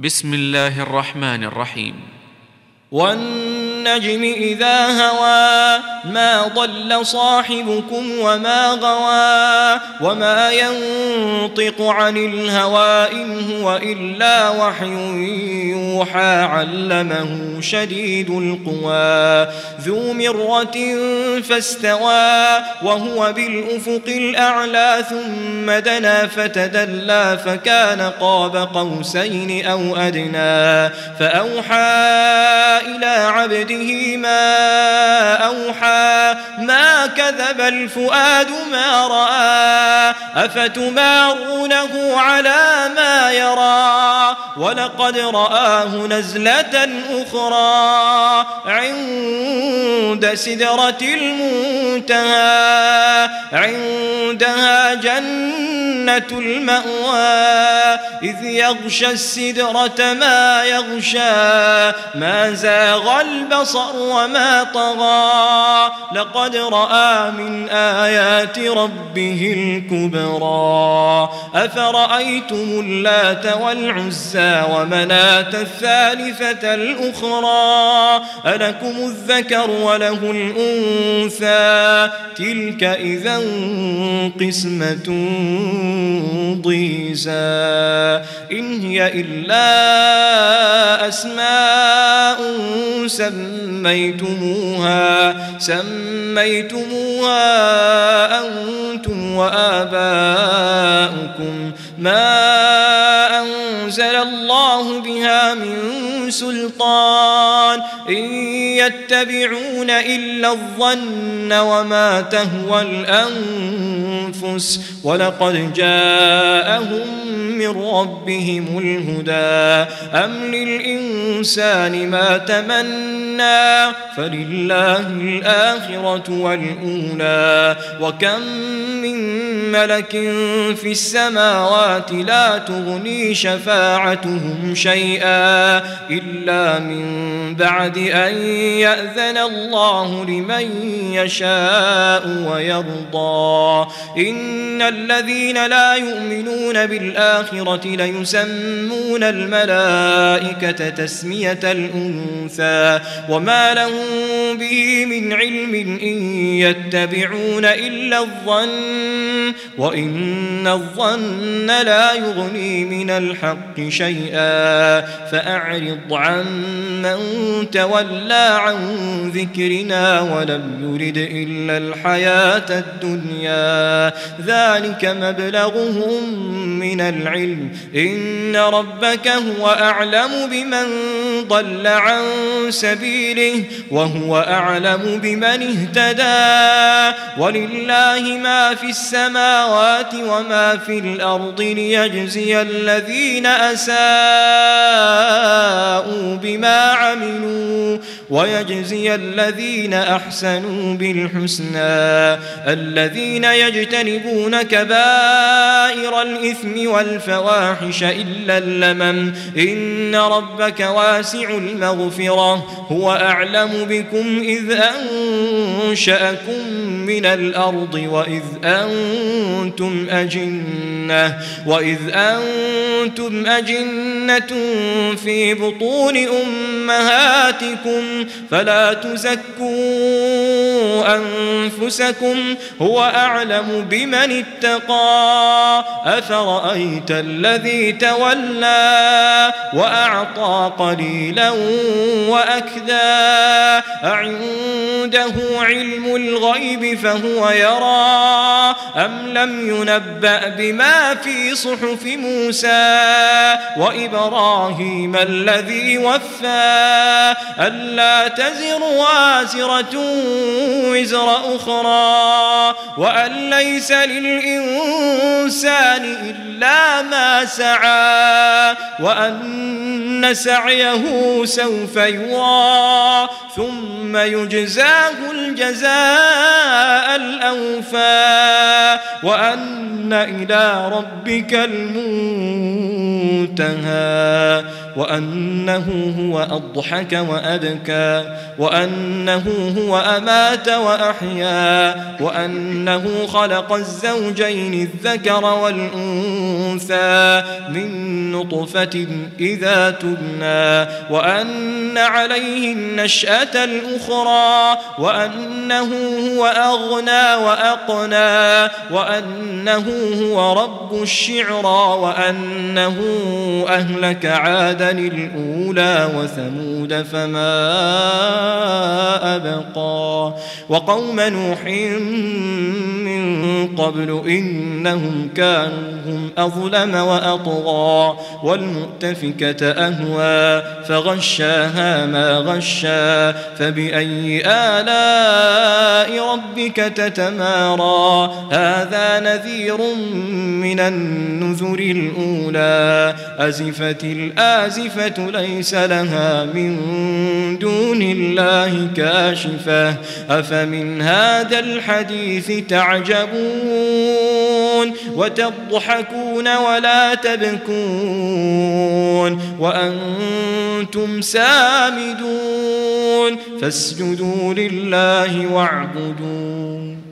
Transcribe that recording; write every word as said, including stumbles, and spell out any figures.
بسم الله الرحمن الرحيم. والنجم إذا هوى ما ضل صاحبكم وما غوى وما ينطق عن الهوى إن هو إلا وحي يوحى علمه شديد القوى ذو مرة فاستوى وهو بالأفق الأعلى ثم دنا فتدلى فكان قاب قوسين أو أدنى فأوحى إلى عبده ما أوحى ما كذب الفؤاد ما رأى أفتمارونه على ما يرى ولقد رآه نزلة أخرى عند سدرة المنتهى عندها جنة المأوى إذ يغشى السدرة ما يغشى ما زاغ البصر وما طغى لقد رأى من آيات ربه الكبرى أفرأيتم اللات والعزى ومناة الثالثة الأخرى ألكم الذكر وله الأنثى تلك إذا قسمة ضيزى إن هي إلا أسماء سميتموها سميتموها أنتم وآباؤكم ما أنزل الله بها من سلطان إن يتبعون إلا الظن وما تهوى الأنفس ولقد جاءهم من ربهم الهدى أم للإنسان ما تمنى فلله الآخرة والأولى وكم من ملك في السماوات لا تغني شفاعتهم شيئا إلا من بعد أن يأذن الله لمن يشاء ويرضى إن الذين لا يؤمنون بالآخرة ليسمون الملائكة تسمية الأنثى وما لهم به من علم إن يتبعون إلا الظن وإن الظن لا يغني من الحق شيئا فأعرض عن من تولى عن ذكرنا ولم يرد إلا الحياة الدنيا ذلك مبلغهم من العلم إن ربك هو أعلم بمن ضل عن سبيله وهو أعلم بمن اهتدى ولله ما في السماوات وما في الأرض ليجزي الذين أساءوا بما عملوا ويجزي الذين أحسنوا بالحسنى الذين يجتنبون كبائر الإثم والفواحش إلا اللمم إن ربك واسع المغفرة هو أعلم بكم إذ أنشأكم من الأرض وإذ أنتم أجنة وإذ أنتم أجنة في بطون أمهاتكم فلا تزكوا أنفسكم هو أعلم بمن اتقى أفرأيت الذي تولى وأعطى قليلا وأكدى أعنده علم الغيب فهو يرى أم لم ينبأ بما في صحف موسى وإبراهيم الذي وفى ألا تزر وازرة وزر أخرى وأن ليس للإنسان إلا ما سعى وأن سعيه سوف يرى ثم يجزاه الجزاء الأوفى وأن إلى ربك المنتهى وأنه هو أضحك وأبكى وأنه هو أمات وأحيا وأنه خلق الزوجين الذكر والأنثى من نطفة إذا تبنى وأن عليه النشأة الأخرى وأنه هو أغنى وأقنى وأنه هو رب الشعرى وأنه أهلك عادا الأولى وثمود فما أبقى وقوم نوح من قبل إنهم كانوا هم أظلم وأطغى والمؤتفكة أهوى فغشاها ما غشى فبأي آلاء ربك تتمارى هذا نذير من النذر الأولى أزفت الآزفة ليس لها من دون الله كاشفة أفمن هذا الحديث تعجبون وتضحكون ولا تبكون وأنتم سامدون فاسجدوا لله واعبدون